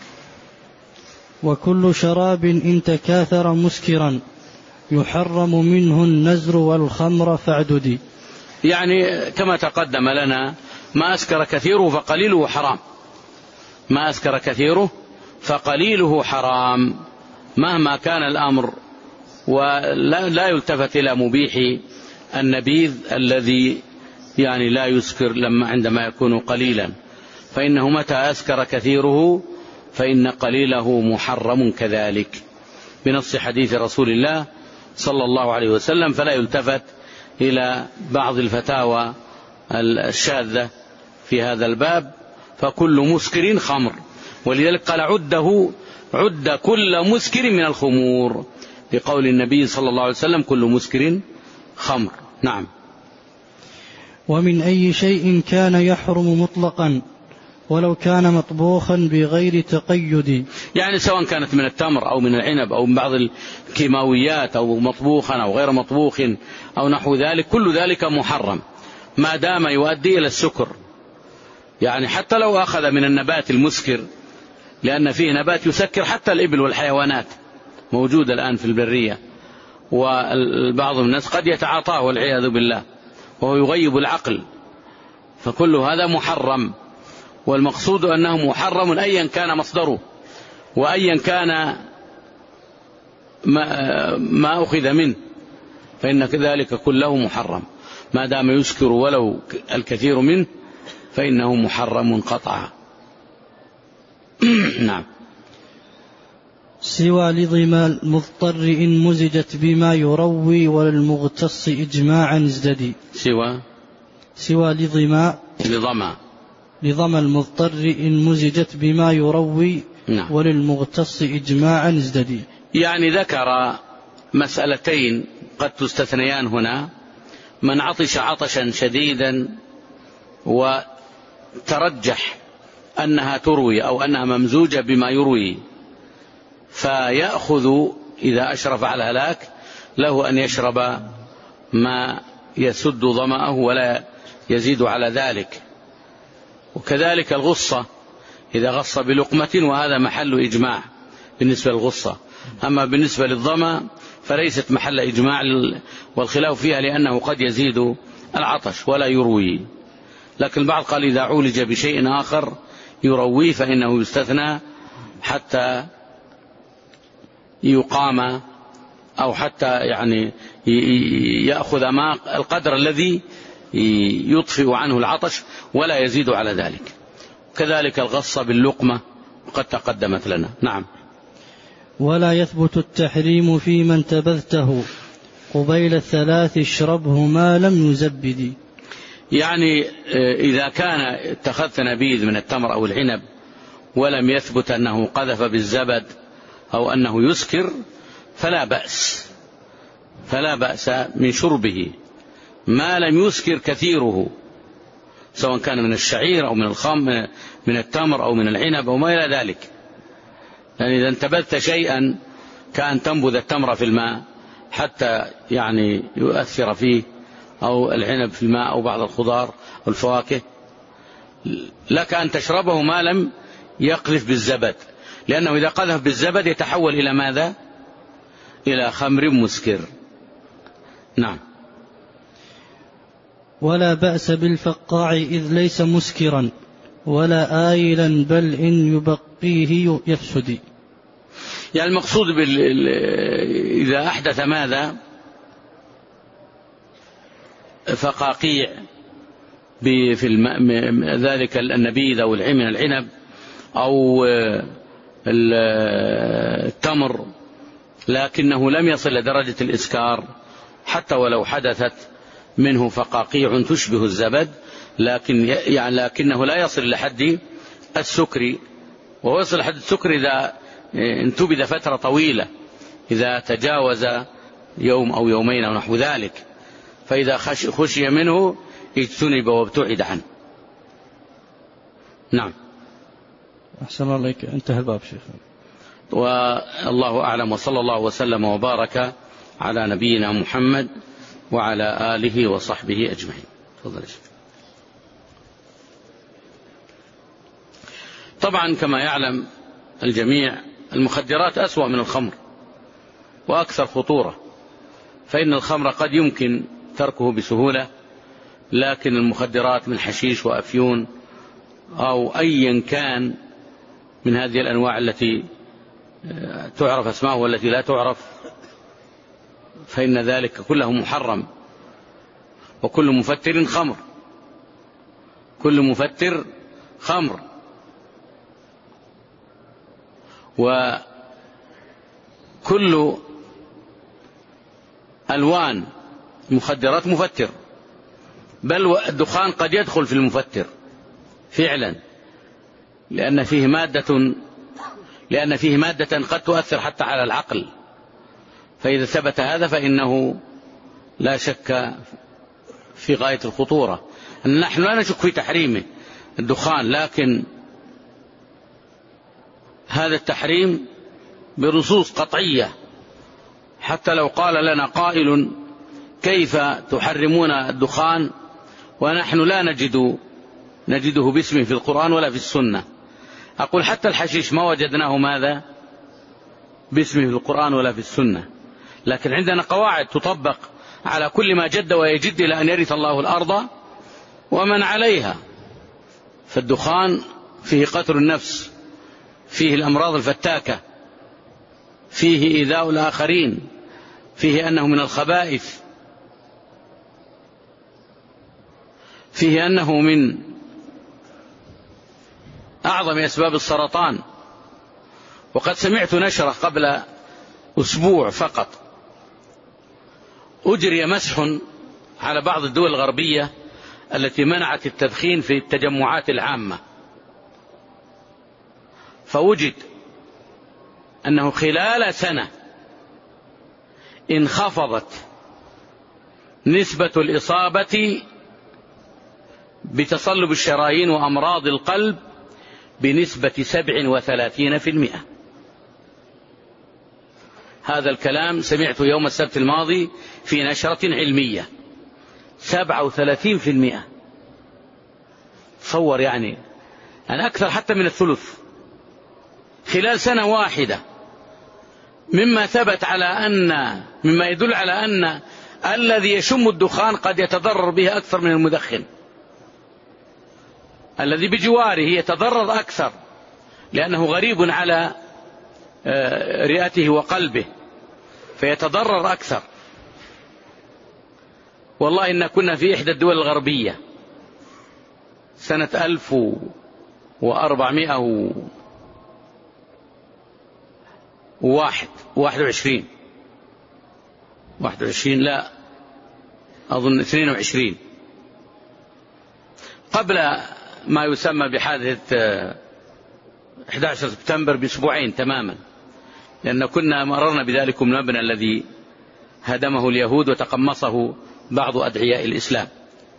وكل شراب إن تكاثر مسكرا يحرم منه النزر والخمر فاعددي. يعني كما تقدم لنا: ما أسكر كثيره فقليله حرام. ما أسكر كثيره فقليله حرام مهما كان الأمر، ولا لا يلتفت إلى مبيح النبيذ الذي يعني لا يسكر لما عندما يكون قليلا، فإنه متى أسكر كثيره فإن قليله محرم كذلك بنص حديث رسول الله صلى الله عليه وسلم. فلا يلتفت إلى بعض الفتاوى الشاذة في هذا الباب، فكل مسكر خمر، ولذلك قال: عده عد كل مسكر من الخمور، لقول النبي صلى الله عليه وسلم: كل مسكر خمر. نعم. ومن أي شيء كان يحرم مطلقا ولو كان مطبوخا بغير تقيد. يعني سواء كانت من التمر أو من العنب أو من بعض الكيماويات أو مطبوخا أو غير مطبوخ أو نحو ذلك، كل ذلك محرم ما دام يؤدي إلى السكر. يعني حتى لو أخذ من النبات المسكر، لأن فيه نبات يسكر حتى الإبل والحيوانات، موجودة الآن في البرية، والبعض من الناس قد يتعاطاه والعياذ بالله وهو يغيب العقل، فكل هذا محرم. والمقصود أنه محرم أيا كان مصدره وأيا كان ما, ما أخذ منه، فإن ذلك كله محرم ما دام يسكر ولو الكثير منه فإنه محرم قطعا. نعم. سوى لظما المضطر إن مزجت بما يروي وللمغتص إجماعا ازددي. سوى سوى لظما لظما لظما المضطر إن مزجت بما يروي نعم. وللمغتص إجماعا ازددي. يعني ذكر مسألتين قد تستثنيان هنا: من عطش عطشا شديدا وترجح أنها تروي أو أنها ممزوجة بما يروي، فيأخذ إذا أشرف على الهلاك له أن يشرب ما يسد ظمأه ولا يزيد على ذلك. وكذلك الغصة إذا غص بلقمة، وهذا محل إجماع بالنسبة للغصة. أما بالنسبة للظمأ فليست محل إجماع، والخلاف فيها لأنه قد يزيد العطش ولا يروي. لكن البعض قال إذا عولج بشيء آخر يروي فإنه يستثنى حتى يقام أو حتى يعني يأخذ ما القدر الذي يطفئ عنه العطش ولا يزيد على ذلك. كذلك الغصة باللقمة قد تقدمت لنا. نعم. ولا يثبت التحريم في من تبذته قبيل الثلاث اشربه ما لم يزبد. يعني إذا كان اتخذت نبيذ من التمر أو العنب ولم يثبت أنه قذف بالزبد أو أنه يسكر فلا بأس، فلا بأس من شربه ما لم يسكر كثيره، سواء كان من الشعير أو من الخمر من التمر أو من العنب أو ما إلى ذلك. يعني إذا انتبذت شيئا كأن تنبذ التمر في الماء حتى يعني يؤثر فيه، أو العنب في الماء، أو بعض الخضار والفواكه، لك أن تشربه ما لم يقذف بالزبد، لأنه إذا قذف بالزبد يتحول إلى ماذا؟ إلى خمر مسكر. نعم. ولا بأس بالفقاع إذ ليس مسكرا ولا آيلا، بل إن يبقيه يفسد. يعني المقصود بال... إذا أحدث ماذا؟ فقاقيع في الم... ذلك النبيذ أو العين من العنب أو التمر، لكنه لم يصل لدرجة الإسكار، حتى ولو حدثت منه فقاقيع تشبه الزبد، لكن يعني لكنه لا يصل لحد السكر. وهو يصل لحد السكر إذا انتبذ فترة طويلة، إذا تجاوز يوم أو يومين أو نحو ذلك، فإذا خشي منه اجتنب وابتعد عنه. نعم. أحسن الله عليك. انتهى الباب شيخ. والله أعلم، وصلى الله وسلم وبارك على نبينا محمد وعلى آله وصحبه أجمعين. تفضل يا شيخ. طبعا كما يعلم الجميع المخدرات أسوأ من الخمر وأكثر خطورة، فإن الخمر قد يمكن تركه بسهولة، لكن المخدرات من حشيش وأفيون أو أيا كان من هذه الأنواع التي تعرف أسماءه والتي لا تعرف، فإن ذلك كله محرم، وكل مفتر خمر، كل مفتر خمر. وكل ألوان مخدرات مفتر، بل الدخان قد يدخل في المفتر فعلا، لأن فيه مادة لأن فيه مادة قد تؤثر حتى على العقل، فإذا ثبت هذا فإنه لا شك في غاية الخطورة. نحن لا نشك في تحريمه الدخان، لكن هذا التحريم بنصوص قطعية، حتى لو قال لنا قائل كيف تحرمون الدخان ونحن لا نجد نجده باسمه في القرآن ولا في السنة، أقول حتى الحشيش ما وجدناه ماذا باسمه في القرآن ولا في السنة، لكن عندنا قواعد تطبق على كل ما جد ويجد إلى أن يرث الله الأرض ومن عليها. فالدخان فيه قتل النفس، فيه الأمراض الفتاكة، فيه إيذاء الآخرين، فيه أنه من الخبائث، فيه أنه من أعظم أسباب السرطان. وقد سمعت نشرة قبل أسبوع فقط أجري مسح على بعض الدول الغربية التي منعت التدخين في التجمعات العامة، فوجد أنه خلال سنة انخفضت نسبة الإصابة بتصلب الشرايين وأمراض القلب بنسبة سبع وثلاثين في المئة. هذا الكلام سمعته يوم السبت الماضي في نشرة علمية. سبعة وثلاثين في المئة، تصور يعني أن أكثر حتى من الثلث خلال سنة واحدة، مما ثبت على أن مما يدل على أن الذي يشم الدخان قد يتضرر به أكثر من المدخن، الذي بجواره يتضرر أكثر لأنه غريب على رئته وقلبه فيتضرر أكثر. والله إن كنا في إحدى الدول الغربية سنة ألف وأربعمائة وواحد واحد وعشرين واحد وعشرين لا أظن اثنين وعشرين، قبل ما يسمى بحادثة أحد عشر سبتمبر بأسبوعين تماما، لأن كنا مررنا بذلك المبنى الذي هدمه اليهود وتقمصه بعض أدعياء الإسلام،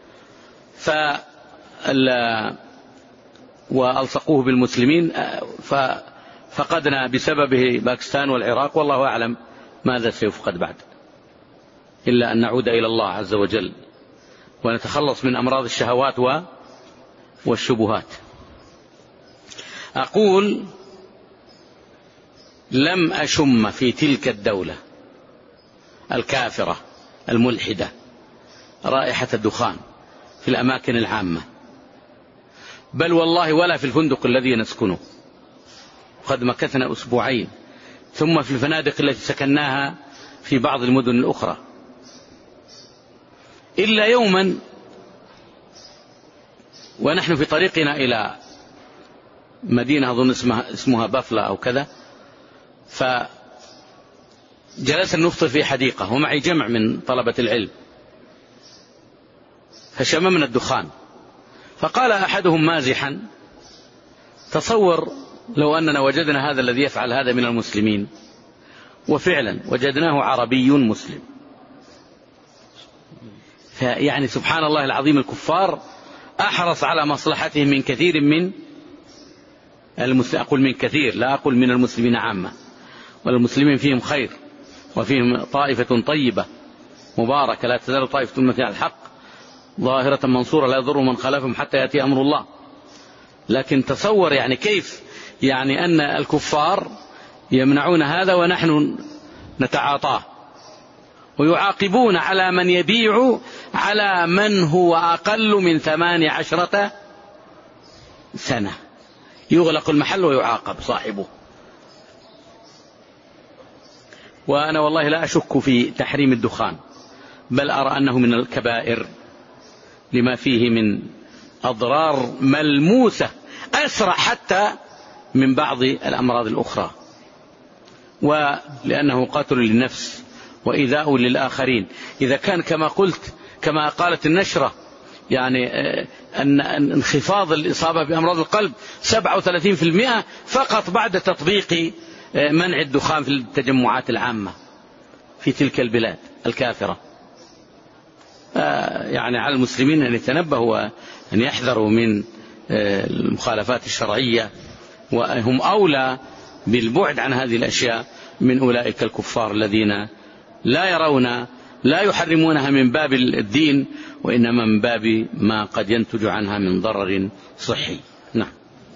وألصقوه بالمسلمين، ففقدنا بسببه باكستان والعراق، والله أعلم ماذا سيفقد بعد، إلا أن نعود إلى الله عز وجل ونتخلص من أمراض الشهوات والشبهات. أقول لم أشم في تلك الدولة الكافرة الملحدة رائحة الدخان في الأماكن العامة، بل والله ولا في الفندق الذي نسكنه، قد مكثنا أسبوعين، ثم في الفنادق التي سكناها في بعض المدن الأخرى، إلا يوما ونحن في طريقنا إلى مدينة أظن اسمها, اسمها بافلا أو كذا، فجلسنا نفطر في حديقة ومعي جمع من طلبة العلم، فشممنا الدخان، فقال أحدهم مازحا: تصور لو أننا وجدنا هذا الذي يفعل هذا من المسلمين. وفعلا وجدناه عربي مسلم. فيعني سبحان الله العظيم، الكفار أحرص على مصلحتهم من كثير من المسلمين، أقول من كثير لا أقول من المسلمين عامة، والمسلمين فيهم خير وفيهم طائفة طيبة مباركة، لا تزال طائفة من الحق ظاهرة منصورة لا يضر من خلفهم حتى يأتي أمر الله. لكن تصور يعني كيف يعني أن الكفار يمنعون هذا ونحن نتعاطاه، ويعاقبون على من يبيع على من هو أقل من ثماني عشرة سنة، يغلق المحل ويعاقب صاحبه. وأنا والله لا أشك في تحريم الدخان، بل أرى أنه من الكبائر لما فيه من أضرار ملموسة أسرع حتى من بعض الأمراض الأخرى، ولأنه قاتل للنفس وإيذاء للآخرين. إذا كان كما قلت كما قالت النشرة يعني أن انخفاض الإصابة بأمراض القلب سبعة وثلاثين بالمئة فقط بعد تطبيق منع الدخان في التجمعات العامة في تلك البلاد الكافرة. يعني على المسلمين أن يتنبهوا وأن يحذروا من المخالفات الشرعية، وهم أولى بالبعد عن هذه الأشياء من أولئك الكفار الذين لا يرون لا يحرمونها من باب الدين، وإنما من باب ما قد ينتج عنها من ضرر صحي. نعم.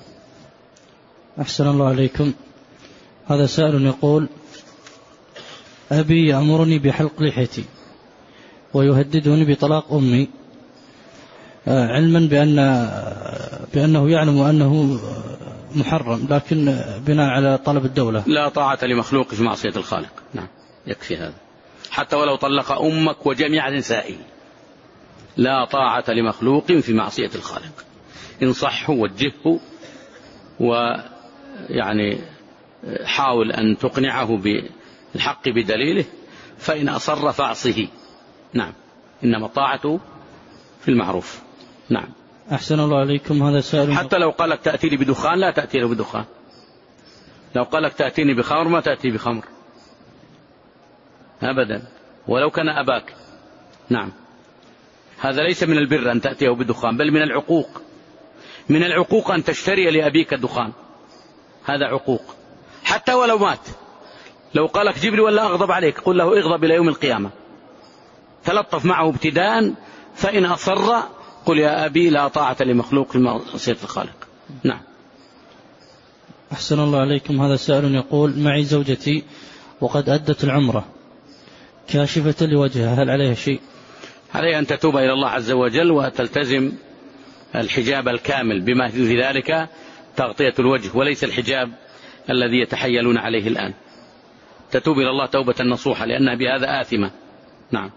أحسن الله عليكم. هذا سائل يقول: أبي يأمرني بحلق لحيتي ويهددني بطلاق أمي، علما بأن بأنه يعلم أنه محرم، لكن بناء على طلب الدولة. لا طاعة لمخلوق في معصية الخالق. نعم، يكفي هذا، حتى ولو طلق أمك وجميع نسائه، لا طاعة لمخلوق في معصية الخالق. انصحه ووجهه، ويعني حاول أن تقنعه بالحق بدليله، فإن أصر فاعصه. نعم، إنما الطاعة في المعروف. نعم. أحسن الله عليكم. هذا سائل حتى لو قالك تأتيني بدخان لا تأتي له بدخان، لو قالك تأتيني بخمر ما تأتي بخمر أبدا، ولو كان أباك. نعم، هذا ليس من البر أن تأتيه بدخان، بل من العقوق. من العقوق أن تشتري لأبيك الدخان، هذا عقوق حتى ولو مات. لو قالك جيب لي ولا أغضب عليك، قل له اغضب إلى يوم القيامة، تلطف معه ابتداء، فإن أصر قل يا أبي لا طاعة لمخلوق في معصية الخالق. نعم. أحسن الله عليكم. هذا سائل يقول: معي زوجتي وقد أدت العمرة كاشفة لوجهها، هل عليها شيء؟ عليها أن تتوب إلى الله عز وجل وتلتزم الحجاب الكامل، بما في ذلك تغطية الوجه، وليس الحجاب الذي يتحيلون عليه الآن. تتوب إلى الله توبة نصوحة، لأنها بهذا آثمة. نعم.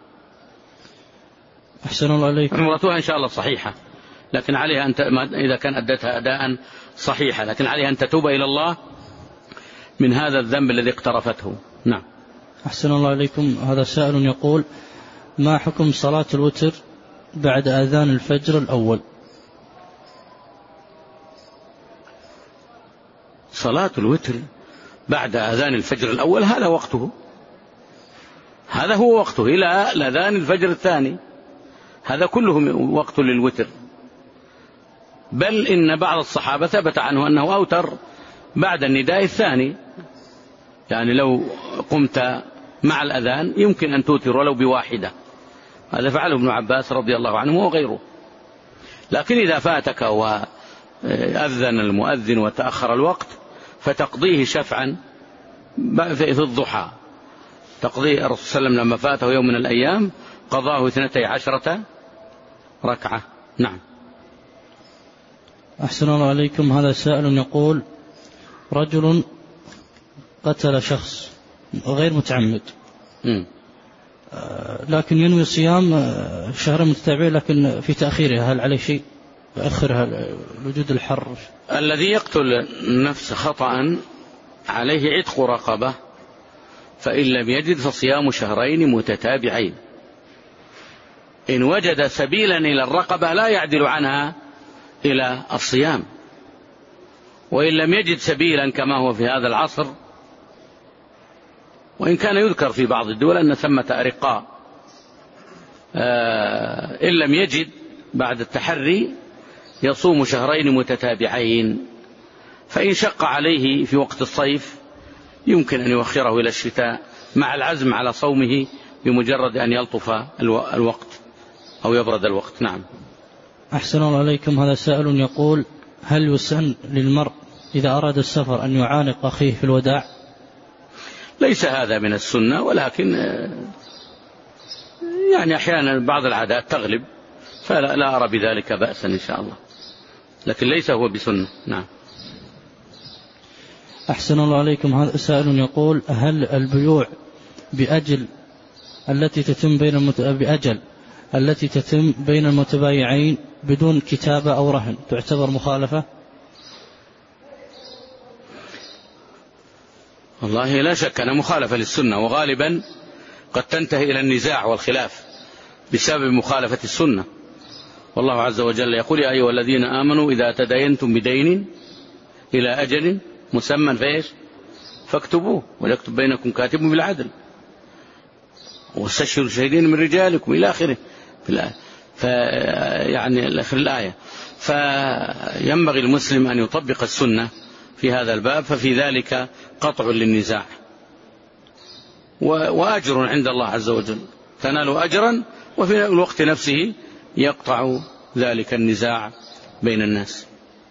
أحسن الله عليكم. عمرتها إن شاء الله صحيحة، لكن عليها أن ت... إذا كان أدتها أداء صحيحة، لكن عليها أن تتوب إلى الله من هذا الذنب الذي اقترفته. نعم. أحسن الله عليكم. هذا سائل يقول: ما حكم صلاة الوتر بعد أذان الفجر الأول؟ صلاة الوتر بعد أذان الفجر الأول هذا وقته، هذا هو وقته إلى لذان الفجر الثاني، هذا كله وقت للوتر. بل إن بعض الصحابة ثبت عنه أنه أوتر بعد النداء الثاني، يعني لو قمت مع الأذان يمكن أن توتر ولو بواحدة، هذا فعله ابن عباس رضي الله عنه وغيره. لكن إذا فاتك وأذن المؤذن وتأخر الوقت فتقضيه شفعا في الضحى، تقضيه. الرسول صلى الله عليه وسلم لما فاته يوم من الأيام قضاه اثنتي عشرة ركعة. نعم. أحسن الله عليكم. هذا سائل يقول: رجل قتل شخص غير متعمد م. لكن ينوي صيام شهر متتابعين لكن في تأخيرها، هل عليه شيء يأخرها لوجود الحر؟ الذي يقتل النفس خطأ عليه عتق رقبة، فإن لم يجد فصيام شهرين متتابعين. إن وجد سبيلا إلى الرقبة لا يعدل عنها إلى الصيام، وإن لم يجد سبيلا كما هو في هذا العصر، وإن كان يذكر في بعض الدول أن ثمة أرقاء، إن لم يجد بعد التحري يصوم شهرين متتابعين. فإن شق عليه في وقت الصيف يمكن أن يؤخره إلى الشتاء مع العزم على صومه بمجرد أن يلطف الوقت أو يبرد الوقت. نعم. أحسن الله عليكم. هذا سائل يقول: هل يسن للمرء إذا أراد السفر أن يعانق أخيه في الوداع؟ ليس هذا من السنة، ولكن يعني أحيانا بعض العادات تغلب، فلا لا أرى بذلك بأسا إن شاء الله، لكن ليس هو بسنة. نعم. أحسن الله عليكم. هذا سائل يقول: هل البيوع بأجل التي تتم بين المت... بأجل التي تتم بين المتبايعين بدون كتابة أو رهن تعتبر مخالفة؟ والله لا شك أنها مخالفة للسنة، وغالبا قد تنتهي إلى النزاع والخلاف بسبب مخالفة السنة. والله عز وجل يقول: يا أيها الذين آمنوا إذا تداينتم بدين إلى أجل مسمى فإيش فاكتبوه وليكتب بينكم كاتب بالعدل واستشهدوا شهيدين من رجالكم إلى آخره يعني آخر الآية. فينبغي المسلم أن يطبق السنة في هذا الباب، ففي ذلك قطع للنزاع وأجر عند الله عز وجل، تنالوا أجرا وفي الوقت نفسه يقطع ذلك النزاع بين الناس.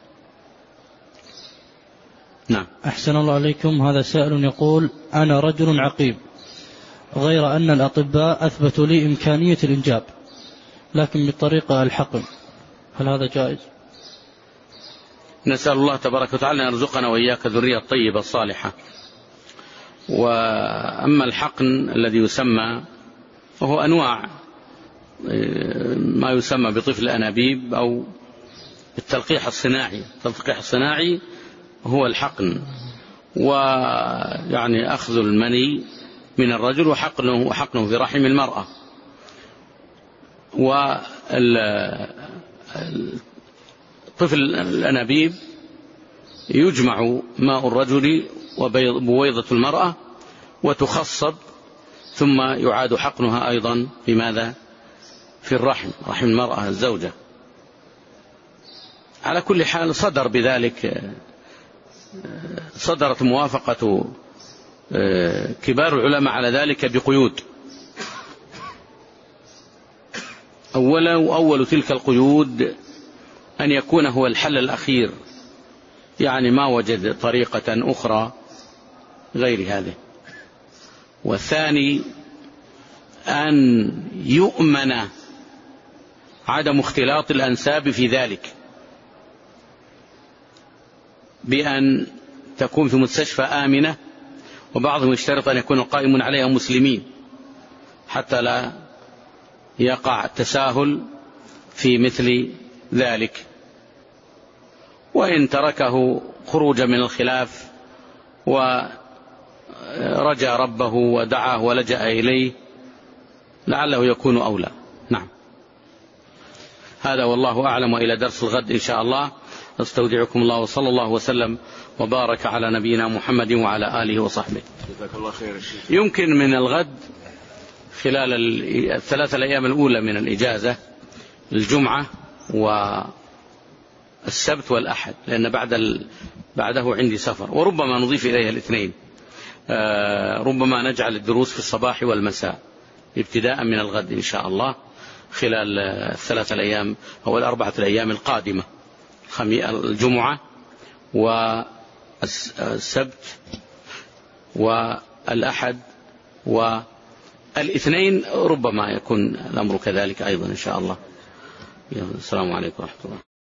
نعم. أحسن الله عليكم. هذا سائل يقول: أنا رجل عقيم، غير أن الأطباء أثبتوا لي إمكانية الإنجاب لكن بطريقة الحقن، هل هذا جائز؟ نسأل الله تبارك وتعالى أن يرزقنا وإياك ذرية طيبة صالحة. وأما الحقن الذي يسمى فهو أنواع، ما يسمى بطفل الأنابيب أو التلقيح الصناعي. التلقيح الصناعي هو الحقن، ويعني أخذ المني من الرجل وحقنه, وحقنه في رحم المرأة. والطفل الأنابيب يجمع ماء الرجل وبويضة المرأة وتخصب، ثم يعاد حقنها أيضا في ماذا؟ في الرحم، رحم المرأة الزوجة. على كل حال صدر بذلك، صدرت موافقة كبار العلماء على ذلك بقيود. أولا وأول تلك القيود أن يكون هو الحل الأخير، يعني ما وجد طريقة أخرى غير هذه. والثاني أن يؤمن عدم اختلاط الأنساب في ذلك، بأن تكون في مستشفى آمنة، وبعضهم يشترط أن يكون القائم عليها مسلمين حتى لا يقع التساهل في مثل ذلك. وإن تركه خروجا من الخلاف ورجى ربه ودعاه ولجأ إليه لعله يكون أولى. نعم. هذا والله أعلم، وإلى درس الغد إن شاء الله استودعكم الله، وصلى الله وسلم وبارك على نبينا محمد وعلى آله وصحبه. جزاك الله خير. يمكن من الغد خلال الثلاثة الأيام الأولى من الإجازة، الجمعة والسبت والأحد، لأن بعد ال... بعده عندي سفر، وربما نضيف إليها الاثنين. آه ربما نجعل الدروس في الصباح والمساء ابتداء من الغد إن شاء الله خلال الثلاثة الأيام أو الأربعة الأيام القادمة، الجمعة والسبت والأحد والاثنين، ربما يكون الأمر كذلك أيضا إن شاء الله. السلام عليكم ورحمة الله.